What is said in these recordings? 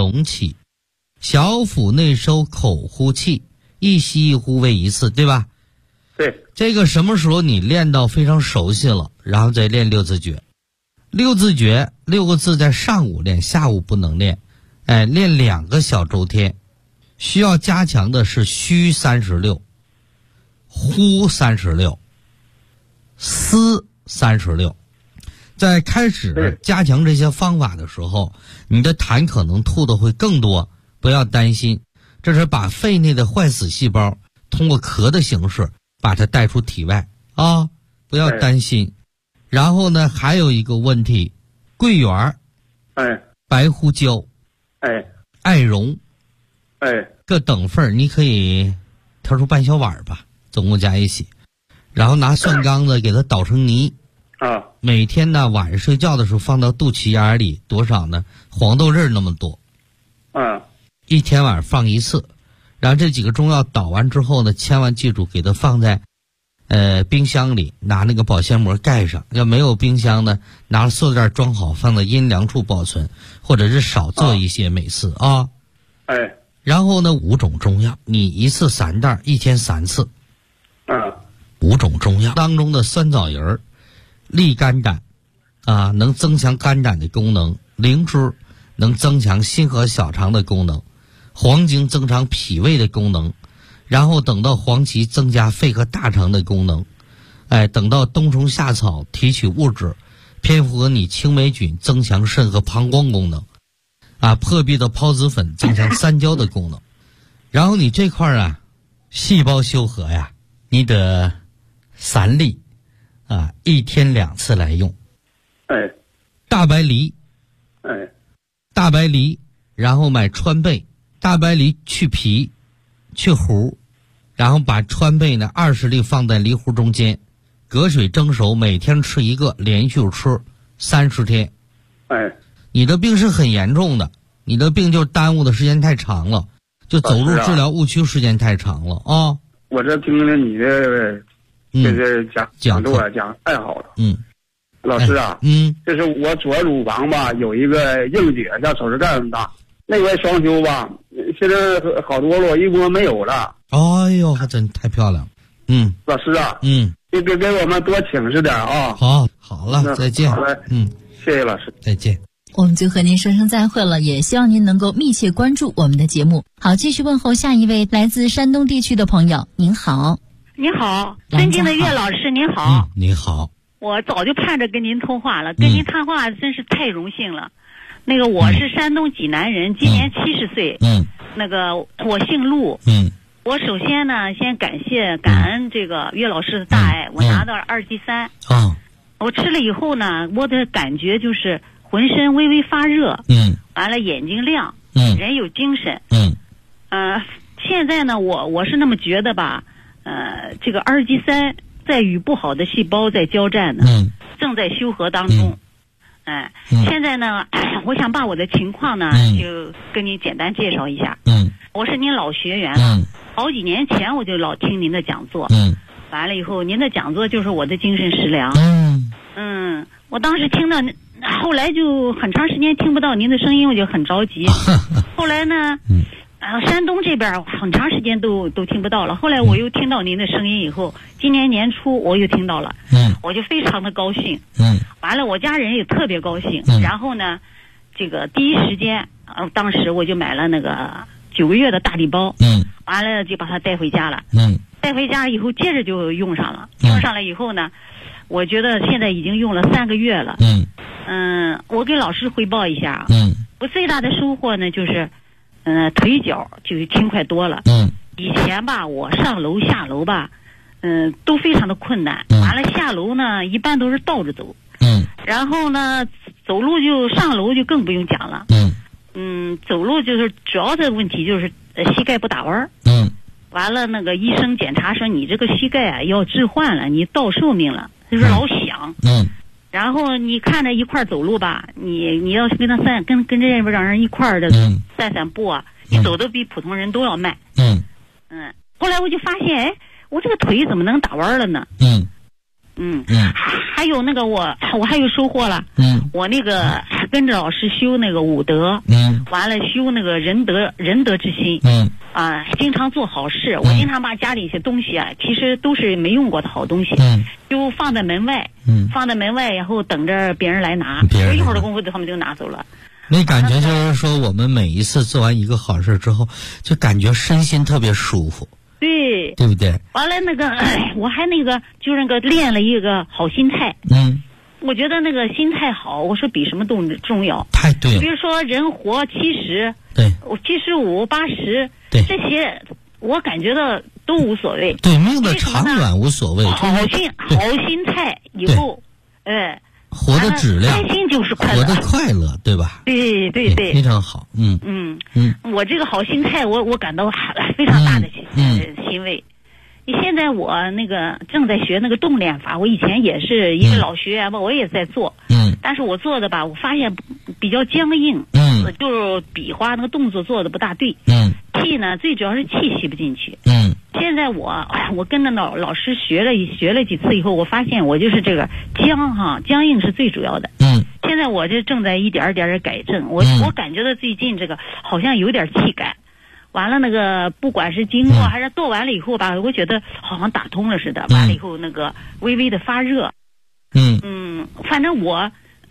容器，小腹内收口呼气，一吸一呼为一次，对吧？ 对。 这个什么时候你练到非常熟悉了，然后再练六字诀。六字诀6个字在上午练，下午不能练。练2个小周天。需要加强的是虚36，呼36，思36。在开始加强这些方法的时候，你的痰可能吐的会更多，不要担心，这是把肺内的坏死细胞通过咳的形式把它带出体外啊，不要担心。然后呢，还有一个问题，桂圆、白胡椒、艾绒，各等份你可以挑出半小碗吧，总共加一起，然后拿蒜缸子给它捣成泥。每天呢晚上睡觉的时候放到肚脐眼里，多少呢？黄豆粒那么多。一天晚上放一次。然后这几个中药捣完之后呢，千万记住给它放在冰箱里，拿那个保鲜膜盖上。要没有冰箱呢，拿塑料袋装好，放在阴凉处保存，或者是少做一些每次啊。然后呢，5种中药，你一次3袋，一天3次。5种中药当中的酸枣仁利肝胆啊，能增强肝胆的功能；灵芝能增强心和小肠的功能；黄精增强脾胃的功能；然后等到黄芪增加肺和大肠的功能；等到冬虫夏草提取物质；偏附和你青霉菌增强肾和膀胱功能；破壁的孢子粉增强三焦的功能。然后你这块细胞修和呀，你得3粒一天2次来用。大白梨，大白梨，然后买川贝，大白梨去皮去核，然后把川贝呢20粒放在梨核中间，隔水蒸熟，每天吃1个，连续吃30天。你的病是很严重的，你的病就耽误的时间太长了，就走入治疗误区时间太长了啊。 我这听了你的这个讲座讲太好了。老师啊，这是我左乳房吧有一个硬结，像手指盖那么大，那回双修吧，现在好多了，一摸没有了。 哎呦，还真太漂亮。 老师啊，你给我们多请示点啊。 好了，再见。 好嘞，谢谢老师， 再见。 我们就和您说声再会了，也希望您能够密切关注我们的节目。好，继续问候下一位来自山东地区的朋友。您好。 您好，尊敬的岳老师，您好。 您好。 我早就盼着跟您通话了，跟您谈话真是太荣幸了。那个我是山东济南人，今年70岁。那个我姓陆。我首先呢，先感恩这个岳老师的大爱，我拿到2G3。我吃了以后呢，我的感觉就是浑身微微发热。完了眼睛亮。人有精神。现在呢，我是那么觉得吧。这个2G3在与不好的细胞在交战呢，正在修和当中。现在呢，我想把我的情况呢，就跟您简单介绍一下。我是您老学员了，好几年前我就老听您的讲座。完了以后，您的讲座就是我的精神食粮。我当时听到，后来就很长时间听不到您的声音，我就很着急。后来呢？山东这边很长时间都听不到了，后来我又听到您的声音以后，今年年初我又听到了。我就非常的高兴。完了我家人也特别高兴。然后呢，这个第一时间当时我就买了那个9个月的大礼包。完了就把它带回家了。带回家以后接着就用上了。用上了以后呢，我觉得现在已经用了3个月了。我给老师汇报一下。我最大的收获呢就是腿脚就轻快多了。以前吧，我上楼下楼吧，都非常的困难。完了下楼呢，一般都是倒着走。然后呢，走路就上楼就更不用讲了。走路就是主要的问题就是膝盖不打弯。完了那个医生检查说你这个膝盖要置换了，你到寿命了，就是老响。然后你看着一块走路吧，你要是跟他跟这边让人一块的散步啊，你走的比普通人都要慢。后来我就发现，我这个腿怎么能打弯了呢？还有那个我还有收获了。我那个跟着老师修那个武德，完了修那个仁德之心，经常做好事。我经常把家里一些东西啊，其实都是没用过的好东西，就放在门外，然后等着别人来拿，不一会儿的功夫他们就拿走了。 那感觉就是说，我们每一次做完一个好事之后，就感觉身心特别舒服。 对， 对不对？ 完了我还就是练了一个好心态。我觉得那个心态好，我说比什么都重要。 太对了。 比如说人活70， 对 ，75、80， 对， 这些我感觉到都无所谓。 对，命的长短无所谓。 好心态以后， 活的质量， 开心就是快乐， 活的快乐，对吧？ 对， 非常好。 我这个好心态，我感到非常大的欣慰。现在我正在学那个动练法，我以前也是一个老学员吧，我也在做。但是我做的吧，我发现比较僵硬。就是笔画那个动作做的不大对。气呢，最主要是气吸不进去。现在我跟着老师学了几次以后，我发现我就是这个僵硬是最主要的。现在我就正在一点点改正。我感觉到最近这个好像有点气感。完了不管是经过还是做完了以后吧，我觉得好像打通了似的。完了以后微微的发热。反正我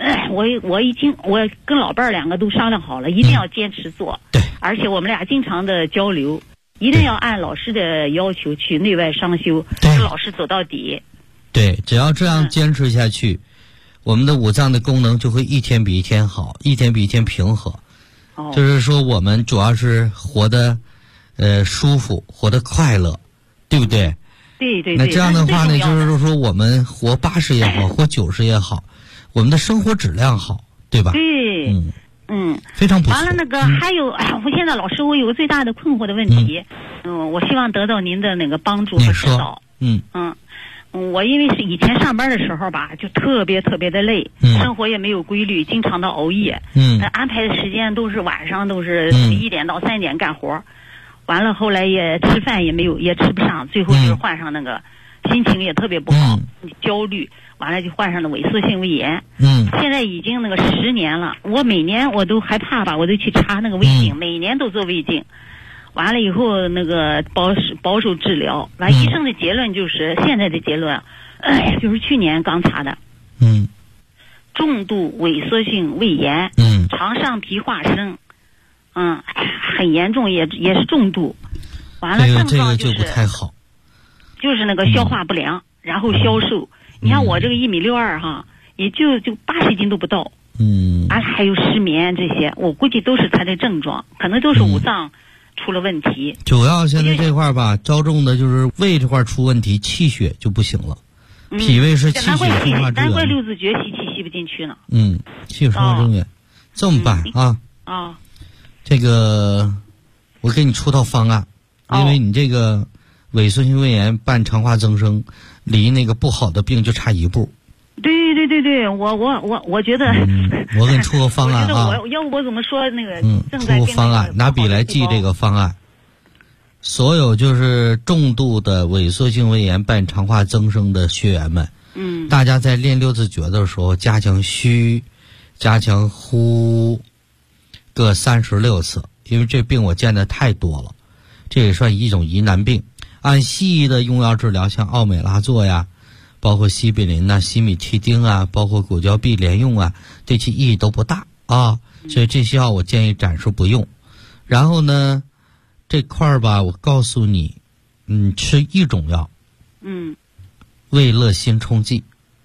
跟老伴儿2个都商量好了，一定要坚持做。 对， 而且我们俩经常的交流，一定要按老师的要求去内外双修，跟老师走到底。 对，只要这样坚持下去，我们的五脏的功能就会一天比一天好，一天比一天平和。就是说我们主要是活得舒服，活得快乐，对不对？ 对。 那这样的话呢，就是说我们活80也好，活90也好，我们的生活质量好，对吧？ 对。 非常不错。 完了还有，我现在老师我有个最大的困惑的问题，我希望得到您的帮助和指导。我因为是以前上班的时候吧，就特别的累，生活也没有规律，经常的熬夜。安排的时间都是晚上，都是1点到3点干活。完了后来也吃饭也吃不上，最后就是患上心情也特别不好，焦虑，完了就患上了萎缩性胃炎。现在已经10年了，我每年我都害怕吧，我都去查胃镜，每年都做胃镜。完了以后保守治疗，完医生的结论就是现在的结论，就是去年刚查的，重度萎缩性胃炎，肠上皮化生，很严重，也是重度。完了症状就不太好， 就是消化不良，然后消瘦。你看我这个1.62米哈，也就80斤都不到。还有失眠这些，我估计都是他的症状，可能都是五脏出了问题。 主要现在这块吧，着重的就是胃这块出问题，气血就不行了。脾胃是气血生化之源， 难怪六字诀吸不进去呢。 气血生化之源。这么办啊？这个我给你出套方案，因为你这个萎缩性胃炎伴肠化增生，离那个不好的病就差一步。 对，我觉得， 我给你出个方案啊！ 要不我怎么说正在出个方案，拿笔来记这个方案。所有就是重度的萎缩性胃炎伴肠化增生的学员们，大家在练六字诀的时候，加强虚，加强呼，各36次，因为这病我见的太多了，这也算一种疑难病。按西医的用药治疗，像奥美拉唑呀，包括西比林呐、西米替丁啊，包括骨胶碧连用啊，对其意义都不大啊，所以这些药我建议暂时不用。然后呢，这块儿吧，我告诉你，吃一种药，胃乐心冲剂，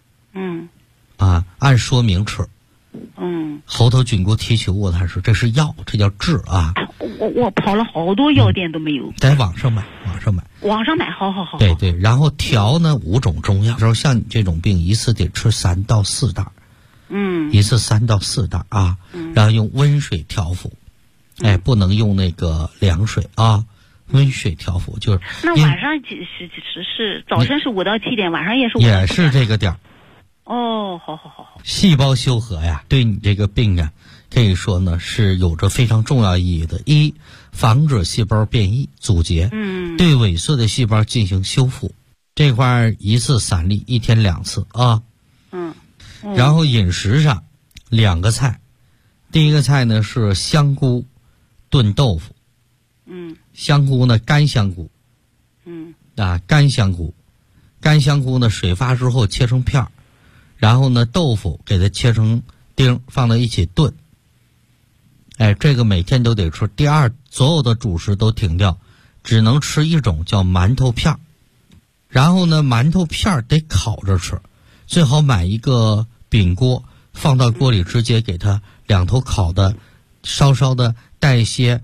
按说明吃，喉头菌菇提取物，他说这是药，这叫治啊。 我跑了好多药店都没有， 在网上买， 好。 对，然后调呢5种中药，然后像你这种病，一次得吃3到4袋，一次3到4袋啊，然后用温水调服，不能用那个凉水啊，温水调服就是。 那晚上是早晨是5到7点，晚上也是5到7点。 也是这个点儿。 好。 细胞修和呀，对你这个病啊，可以说呢是有着非常重要意义的。一，防止细胞变异阻结，对萎缩的细胞进行修复。这块一次3粒，1天2次啊。然后饮食上，2个菜， 第一个菜呢是香菇炖豆腐。香菇呢，干香菇。干香菇，干香菇呢，水发之后切成片儿，然后呢，豆腐给它切成丁，放到一起炖。这个每天都得吃。第二，所有的主食都停掉，只能吃一种叫馒头片儿。然后呢，馒头片儿得烤着吃，最好买一个饼锅，放到锅里直接给它两头烤的，稍稍的带一些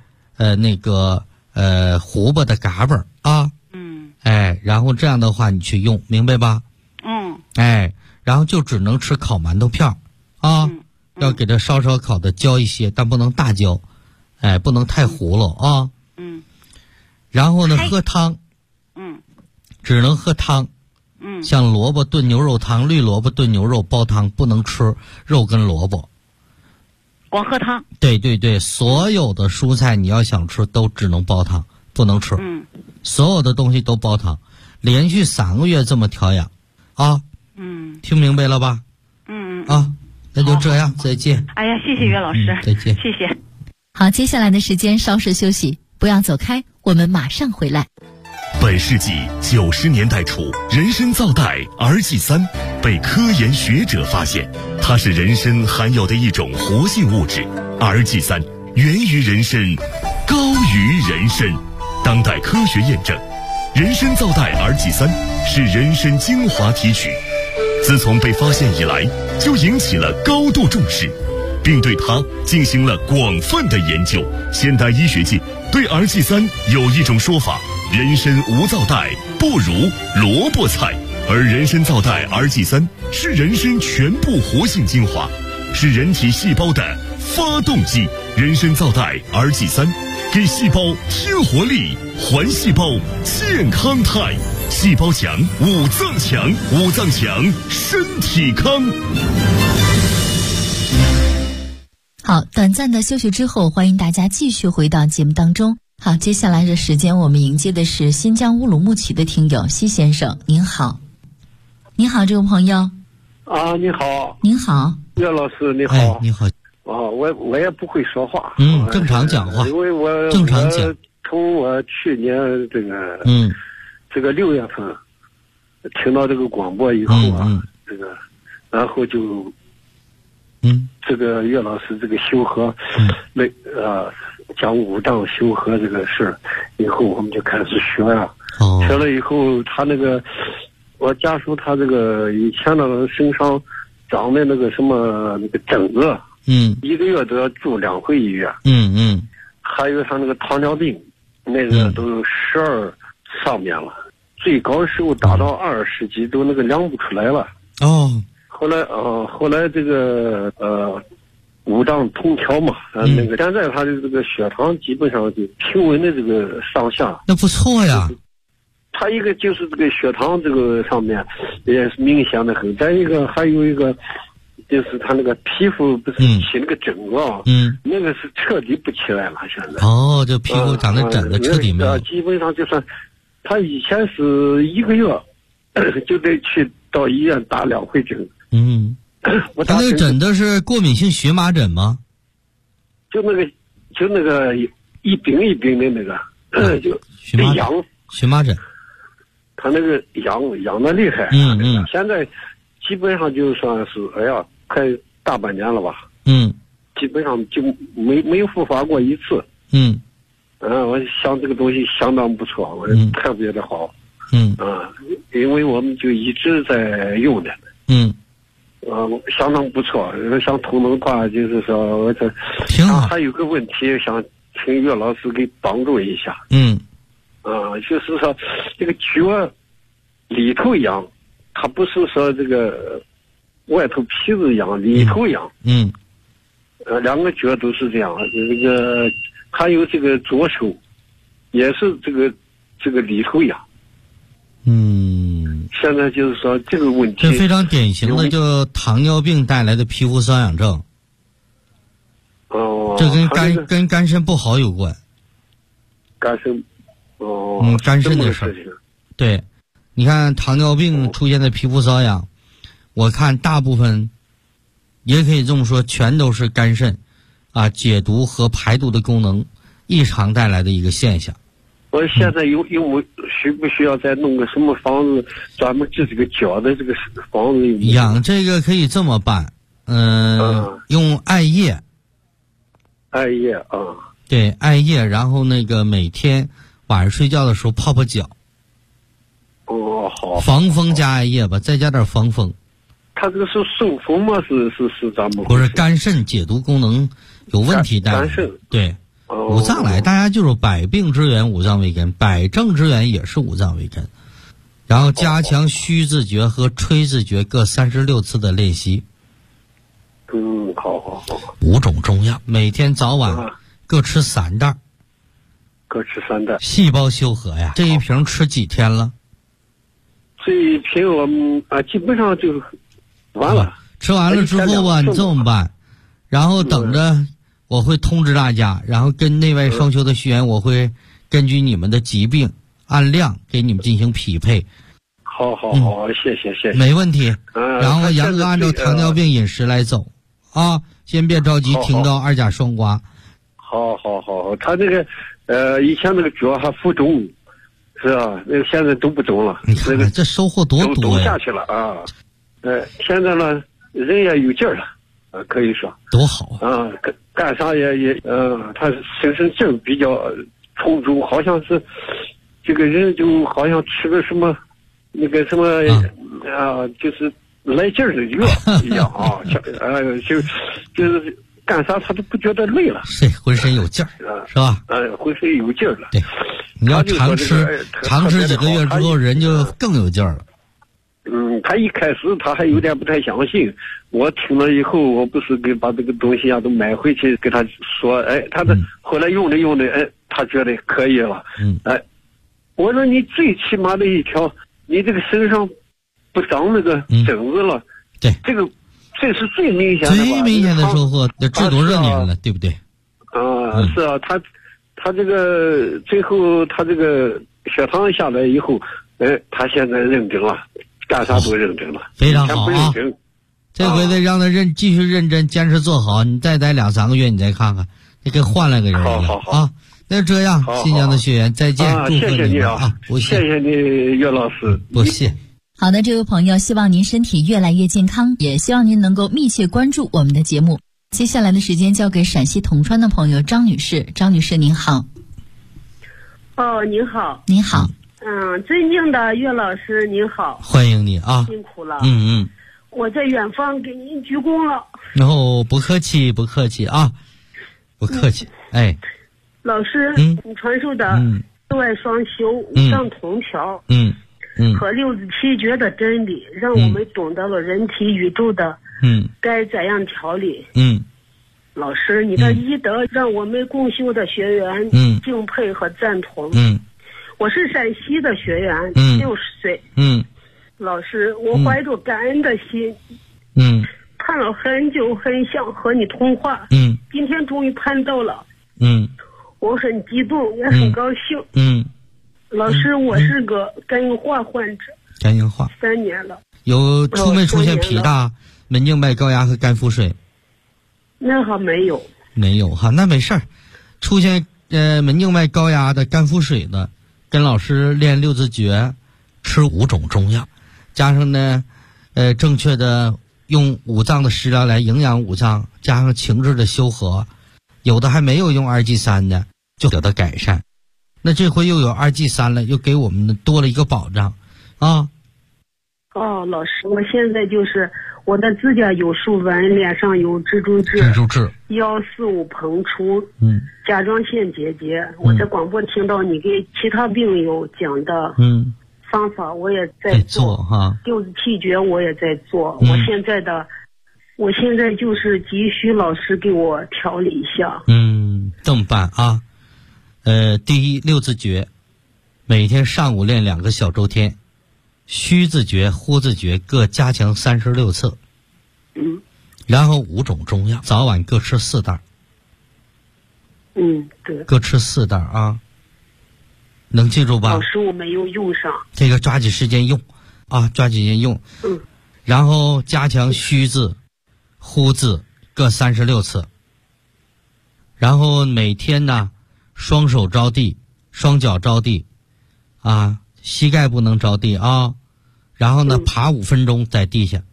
胡巴的嘎巴啊。然后这样的话你去用，明白吧？然后就只能吃烤馒头片儿啊。要给它稍稍烤的焦一些，但不能大焦，不能太糊了啊。然后呢，喝汤，只能喝汤，像萝卜炖牛肉汤、绿萝卜炖牛肉煲汤，不能吃肉跟萝卜， 光喝汤。 对对对，所有的蔬菜你要想吃都只能煲汤，不能吃。所有的东西都煲汤，连续3个月这么调养，啊。听明白了吧？啊。那就这样，再见。 哎呀，谢谢岳老师， 再见， 谢谢。 好，接下来的时间稍事休息，不要走开，我们马上回来。 本世纪90年代初，人参皂苷 RG3 被科研学者发现，它是人参含有的一种活性物质。RG3 源于人参，高于人参。当代科学验证，人参皂苷 RG3 是人参精华提取。自从被发现以来，就引起了高度重视，并对它进行了广泛的研究。现代医学界对 RG3 有一种说法：人参无皂苷不如萝卜菜，而人参皂苷 RG3 是人参全部活性精华，是人体细胞的发动机。人参皂苷 RG3 给细胞添活力，还细胞健康态。细胞强，五脏强，五脏强，身体康。 好，短暂的休息之后，欢迎大家继续回到节目当中。好，接下来的时间我们迎接的是新疆乌鲁木齐的听友西先生，您好。您好，这位朋友。 啊，你好。 您好， 岳老师，你好。 你好。 我也不会说话。 正常讲话。 因为我正常讲。 从我去年这个6月份听到这个广播以后啊，然后就这个岳老师这个修和讲五脏修和这个事儿以后，我们就开始学呀。学了以后，他那个我家属他这个以前的身上长的那个什么那个疹子，一个月都要住2回医院。还有他那个糖尿病，那个都12上面了。最高时候达到20几，都那个量不出来了。后来这个五脏通调嘛，那个现在他的这个血糖基本上就平稳的这个上下。 那不错呀。 他一个就是这个血糖这个上面也是明显的很，再一个还有一个就是他那个皮肤不是起那个疹子啊，那个是彻底不起来了现在。 这皮肤长的疹子彻底没有。 基本上就算。他以前是1个月就得去到医院打2回针。 他那个疹子是过敏性荨麻疹吗？ 就那个一柄一柄的那个，就痒。 荨麻疹。 他那个痒的厉害。现在基本上就算是快大半年了吧。基本上就没复发过一次。我想这个东西相当不错，我特别的好。因为我们就一直在用的。相当不错。想通的话，就是说我这还有个问题想请岳老师给帮助一下。就是说这个脚里头痒，它不是说这个外头皮子痒，里头痒。2个脚都是这样。这个还有这个左手也是这个里头痒。现在就是说这个问题， 这非常典型的就糖尿病带来的皮肤瘙痒症。这跟肝肾不好有关。 肝肾。 肝肾的事儿。对，你看糖尿病出现的皮肤瘙痒，我看大部分也可以这么说，全都是肝肾啊解毒和排毒的功能异常带来的一个现象。 我现在需不需要再弄个什么房子专门治这个脚的这个房子？ 养这个可以这么办，用艾叶。 艾叶啊， 对，艾叶，然后那个每天晚上睡觉的时候泡泡脚。 哦，好。 防风加艾叶吧，再加点防风。 他这个是受风吗？是咱们不是肝肾解毒功能有问题的。 肝肾对。五脏来，大家就是百病之源五脏为根，百症之源也是五脏为根。然后加强虚字诀和吹字诀各36次的练习。 好。 5种中药，每天早晚各吃3袋。 各吃3袋。 细胞修和呀，这一瓶吃几天了？ 这一瓶我们基本上就完了。 吃完了之后吧，你这么办，然后等着。我会通知大家，然后跟内外双修的学员，我会根据你们的疾病按量给你们进行匹配。 好，谢谢。 没问题。然后严格按照糖尿病饮食来走啊，先别着急停到2甲双胍。 好，他这个以前那个脚还浮肿，是吧？那个现在都不肿了。 你看看这收获多多呀！ 都下去了啊。现在呢，人也有劲儿了。可以说多好啊！干啥也他身上劲儿比较充足，好像是这个人就好像吃个什么那个什么就是来劲儿的药一样啊，就是干啥他都不觉得累了， 对，浑身有劲儿，是吧？ 浑身有劲儿了。 对，你要常吃几个月之后，人就更有劲儿了。 他一开始他还有点不太相信，我听了以后，我不是给把这个东西都买回去给他说，他的后来用着，他觉得可以了，我说你最起码的一条，你这个身上不长那个疹子了， 对， 这是最明显的， 最明显的收获，这治多少年了，对不对？ 是啊，他这个最后他这个血糖下来以后，他现在认真了。干啥都认真了， 非常好啊！这回得让他继续认真坚持做好，你再待2-3个月，你再看看，你跟换了个人一样啊！那这样，新疆的学员再见，祝贺你们啊！不谢， 谢谢你，岳老师， 不谢。 好的，这位朋友，希望您身体越来越健康，也希望您能够密切关注我们的节目。接下来的时间交给陕西铜川的朋友张女士，张女士您好。 您好。 您好。 尊敬的岳老师您好， 欢迎你啊， 辛苦了。 我在远方给您鞠躬了。 然后不客气啊，不客气。 老师，你传授的内外双修、五脏同调，和6字7诀的真理，让我们懂得了人体宇宙的该怎样调理。老师，你的医德让我们共修的学员敬佩和赞同。我是陕西的学员，60岁。老师，我怀着感恩的心，盼了很久，很想和你通话。今天终于盼到了。我很激动，也很高兴。老师，我是个肝硬化患者。 肝硬化 3年了。 出没出现脾大、门静脉高压和肝腹水？ 那还没有。 没有哈，那没事儿。出现门静脉高压的、肝腹水的。跟老师练6字诀，吃5种中药，加上呢，正确的用五脏的食疗来营养五脏，加上情志的修和，有的还没有用2G3的就得到改善。那这回又有2G3了，又给我们多了一个保障啊。 老师，我现在就是我的指甲有竖纹，脸上有蜘蛛痣，腰四五膨出，甲状腺结节。我在广播听到你给其他病友讲的方法，我也在做哈。6字7诀我也在做。我现在就是急需老师给我调理一下。 这么办啊？第一，6字诀，每天上午练2个小周天。虚字诀、呼字诀各加强36次，然后5种中药，早晚各吃4袋。 对， 各吃4袋啊，能记住吧？ 老师，我没有用上。 这个抓紧时间用啊，抓紧时间用。然后加强虚字、呼字各36次， 然后每天呢，双手着地，双脚着地，啊，膝盖不能着地啊。然后呢，爬5分钟在地下。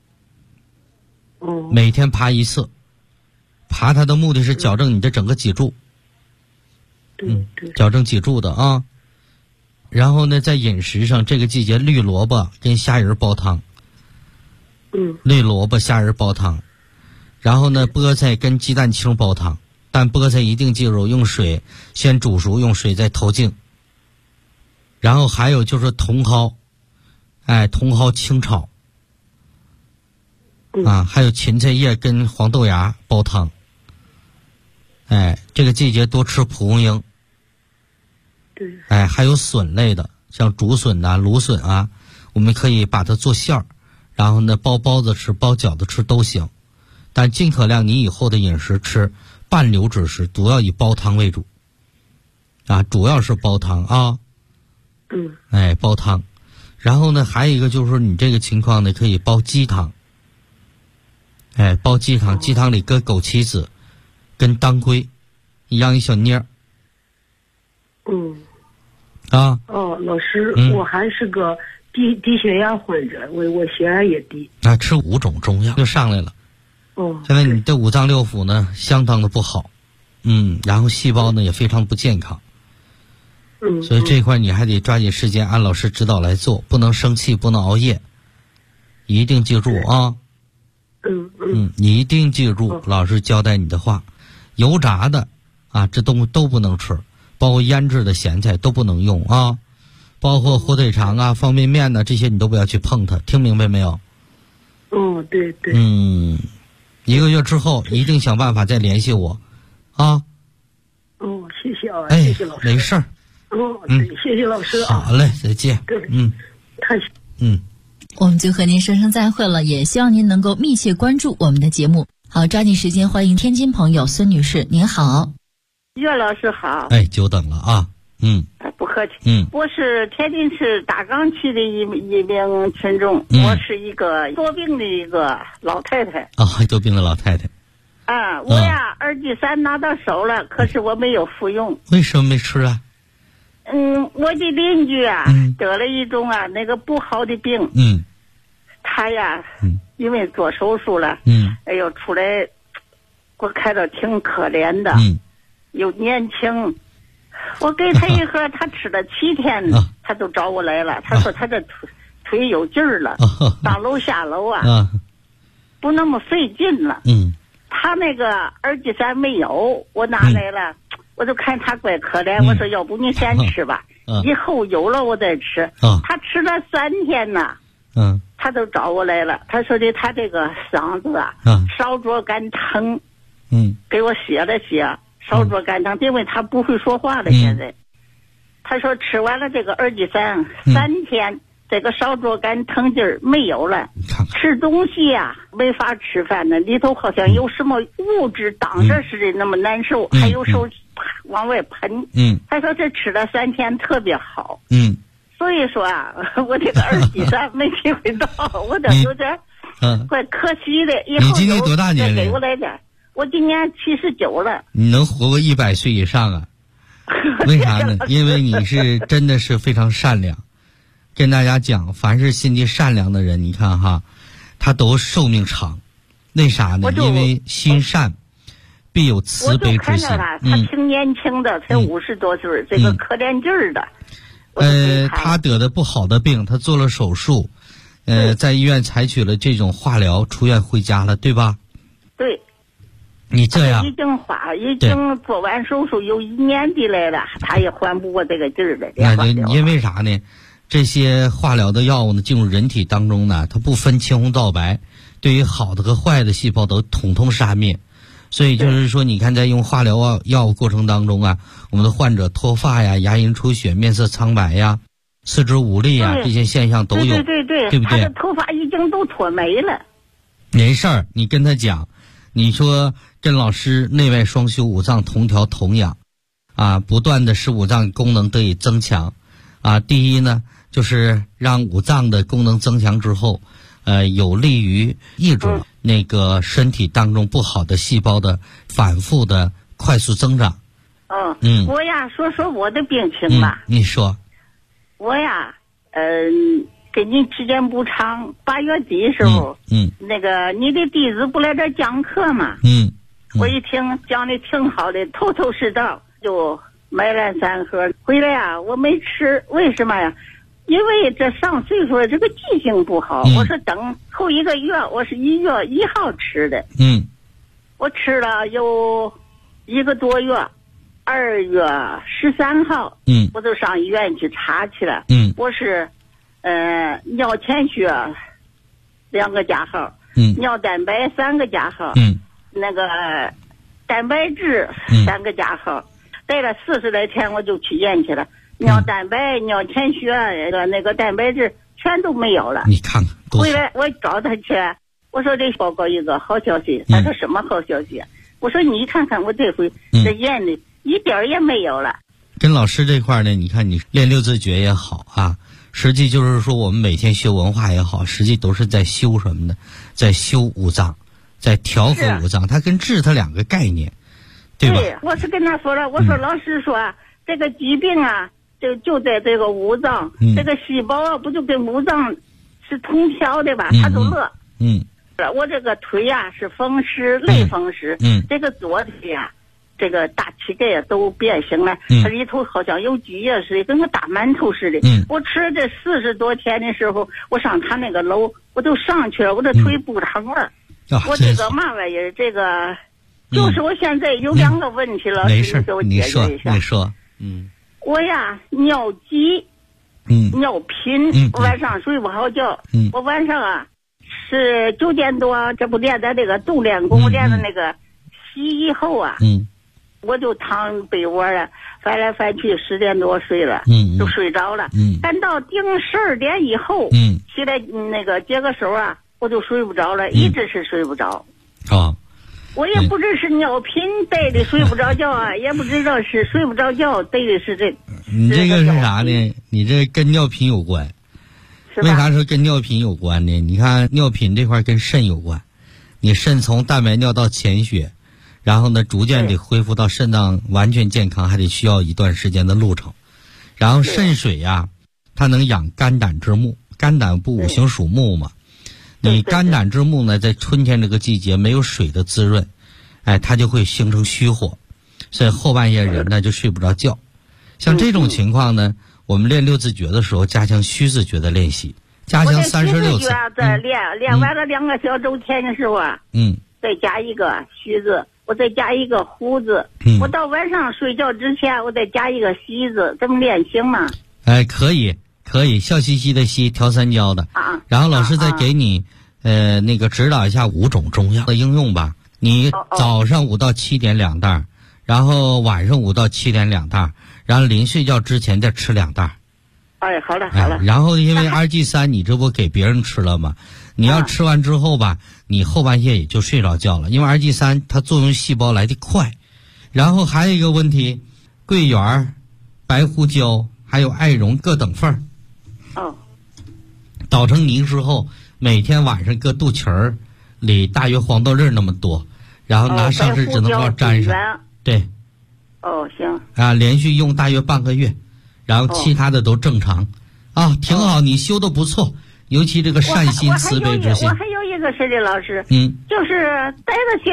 每天爬1次，爬它的目的是矫正你的整个脊柱。矫正脊柱的啊。然后呢，在饮食上，这个季节绿萝卜跟虾仁煲汤。绿萝卜虾仁煲汤。然后呢，菠菜跟鸡蛋清煲汤，但菠菜一定记住用水先煮熟，用水再投净。然后还有就是茼蒿，茼蒿清炒。啊，还有芹菜叶跟黄豆芽煲汤。这个季节多吃蒲公英。还有笋类的，像竹笋啊、芦笋啊，我们可以把它做馅儿，然后呢包包子吃、包饺子吃都行。但尽可量你以后的饮食吃半流质食，主要以煲汤为主。啊，主要是煲汤啊。煲汤。然后呢，还有一个就是说你这个情况呢，可以煲鸡汤。煲鸡汤，鸡汤里搁枸杞子跟当归一样一小捏儿。 老师，我还是个低血压患者，我血压也低。 吃5种中药就上来了。现在你的5脏6腑呢相当的不好，然后细胞呢也非常不健康。所以这块你还得抓紧时间按老师指导来做，不能生气，不能熬夜，一定记住啊。你一定记住老师交代你的话，油炸的啊，这东西都不能吃，包括腌制的咸菜都不能用啊，包括火腿肠啊、方便面呢，这些你都不要去碰它，听明白没有？ 对。 1个月之后一定想办法再联系我啊。 谢谢啊， 谢谢老师。 没事儿。 谢谢老师啊。 好嘞，再见。 我们就和您说声再会了，也希望您能够密切关注我们的节目。好，抓紧时间欢迎天津朋友孙女士，您好。 岳老师好。 久等了啊。 不客气。我是天津市大岗区的一名群众，我是一个多病的一个老太太。 多病的老太太。 我呀，2G3拿到手了，可是我没有服用。 为什么没吃啊？ 我的邻居啊，得了一种那个不好的病。他呀，因为做手术了。出来，我看着挺可怜的。又年轻，我给他一盒，他吃了7天，他就找我来了。他说他这腿有劲儿了，上楼下楼不那么费劲了。他那个2G3没有，我拿来了。我就看他怪可怜，我说要不你先吃吧，以后有了我再吃。他吃了3天呢，他都找我来了。他说的他这个嗓子烧灼干疼，给我写了写，烧灼干疼，因为他不会说话了现在。他说吃完了这个2G3 3天，这个烧灼干疼劲儿没有了，吃东西呀没法吃饭呢，里头好像有什么物质挡着似的，那么难受，还有手往外喷。他说这吃了3天特别好。所以说我这个2G3没体会到，我这有点怪可惜的。以后你今年多大年龄？ 给我来点。我今年79了。 你能活个100岁以上啊？为啥呢？因为你是真的是非常善良。跟大家讲，凡是心地善良的人，你看哈，他都寿命长。为啥呢？因为心善必有慈悲之心。 我就看着他挺年轻的，才50多岁，这个可怜劲儿的。 他得的不好的病，他做了手术，在医院采取了这种化疗，出院回家了，对吧？ 对。 你这样已经做完手术有1年的来了，他也缓不过这个劲儿来。 因为啥呢？这些化疗的药物呢，进入人体当中呢，它不分青红皂白，对于好的和坏的细胞都统统杀灭。所以就是说，你看在用化疗药物过程当中我们的患者脱发呀、牙龈出血、面色苍白呀、四肢无力呀，这些现象都有。 对不对？ 他的头发已经都脱没了。 没事儿，你跟他讲，你说跟老师内外双修，五脏同调同养，不断的使五脏功能得以增强。第一呢，就是让五脏的功能增强之后，有利于抑制那个身体当中不好的细胞的反复的快速增长。 我呀，说我的病情吧。 你说。 我呀，给您时间不长，8月底的时候，那个你的弟子不来这讲课嘛？我一听讲的挺好的，头头是道，就买了3盒回来呀，我没吃，为什么呀？因为这上岁数了，这个记性不好。我说等头1个月，我是1月1号吃的。我吃了有1个多月，2月13号，我就上医院去查去了。我是尿潜血2个加号，尿蛋白3个加号，那个蛋白质3个加号，待了40来天，我就去验去了。尿蛋白、尿潜血那个蛋白质全都没有了。 你看看， 回来我找他去，我说这报告一个好消息。他说什么好消息？我说你看看我这回这验的一点也没有了。 跟老师这块呢，你看你练6字诀也好啊，实际就是说我们每天学文化也好，实际都是在修什么呢？在修五脏，在调和五脏。它跟治它2个概念，对吧？ 对，我是跟他说了，我说老师说这个疾病啊，就在这个五脏，这个细胞啊，不就跟五脏是同调的吧？他都乐。我这个腿呀是风湿，类风湿。这个左腿呀，这个大膝盖呀都变形了，它里头好像有积液似的，跟个大馒头似的。我吃了这40多天的时候，我上他那个楼，我都上去了，我这腿不疼了。我这个嘛玩意儿，这个就是我现在有2个问题了， 没事， 给我解决一下。 你说。 我呀尿急，尿频，我晚上睡不好觉。我晚上啊是9点多，这不练的那个动练功练的那个洗以后啊，我就躺被窝了，翻来翻去10点多睡了，就睡着了。但到定12点以后，起来那个解个手啊，我就睡不着了，一直是睡不着。我也不知是尿频带的睡不着觉啊，也不知道是睡不着觉带的是这。 你这个是啥呢？你这跟尿频有关。为啥说跟尿频有关呢？你看尿频这块跟肾有关，你肾从蛋白尿到潜血，然后呢逐渐得恢复到肾脏完全健康，还得需要一段时间的路程。然后肾水呀，它能养肝胆之木，肝胆不五行属木嘛。你肝胆之木呢，在春天这个季节没有水的滋润，它就会形成虚火，所以后半夜人呢就睡不着觉。像这种情况呢，我们练6字诀的时候，加强虚字诀的练习，加强36次。 在练完了2个小周天的时候啊，再加一个虚字，我再加一个胡字。我到晚上睡觉之前，我再加一个西字，这么练行吗？ 可以，笑嘻嘻的嘻，调3焦的。然后老师再给你那个指导一下5种中药的应用吧。你早上5到7点2袋，然后晚上5到7点2袋，然后临睡觉之前再吃2袋。 好了。 然后因为 RG3 你这不给别人吃了吗？你要吃完之后吧，你后半夜也就睡着觉了，因为 RG3 它作用细胞来得快。然后还有一个问题，桂圆、白胡椒还有艾绒各等份儿。捣成泥之后，每天晚上搁肚脐儿里大约黄豆粒那么多，然后拿上身指头膏粘上。对。行。连续用大约半个月，然后其他的都正常。挺好，你修的不错，尤其这个善心慈悲之心。 我还有一个事的老师，就是带着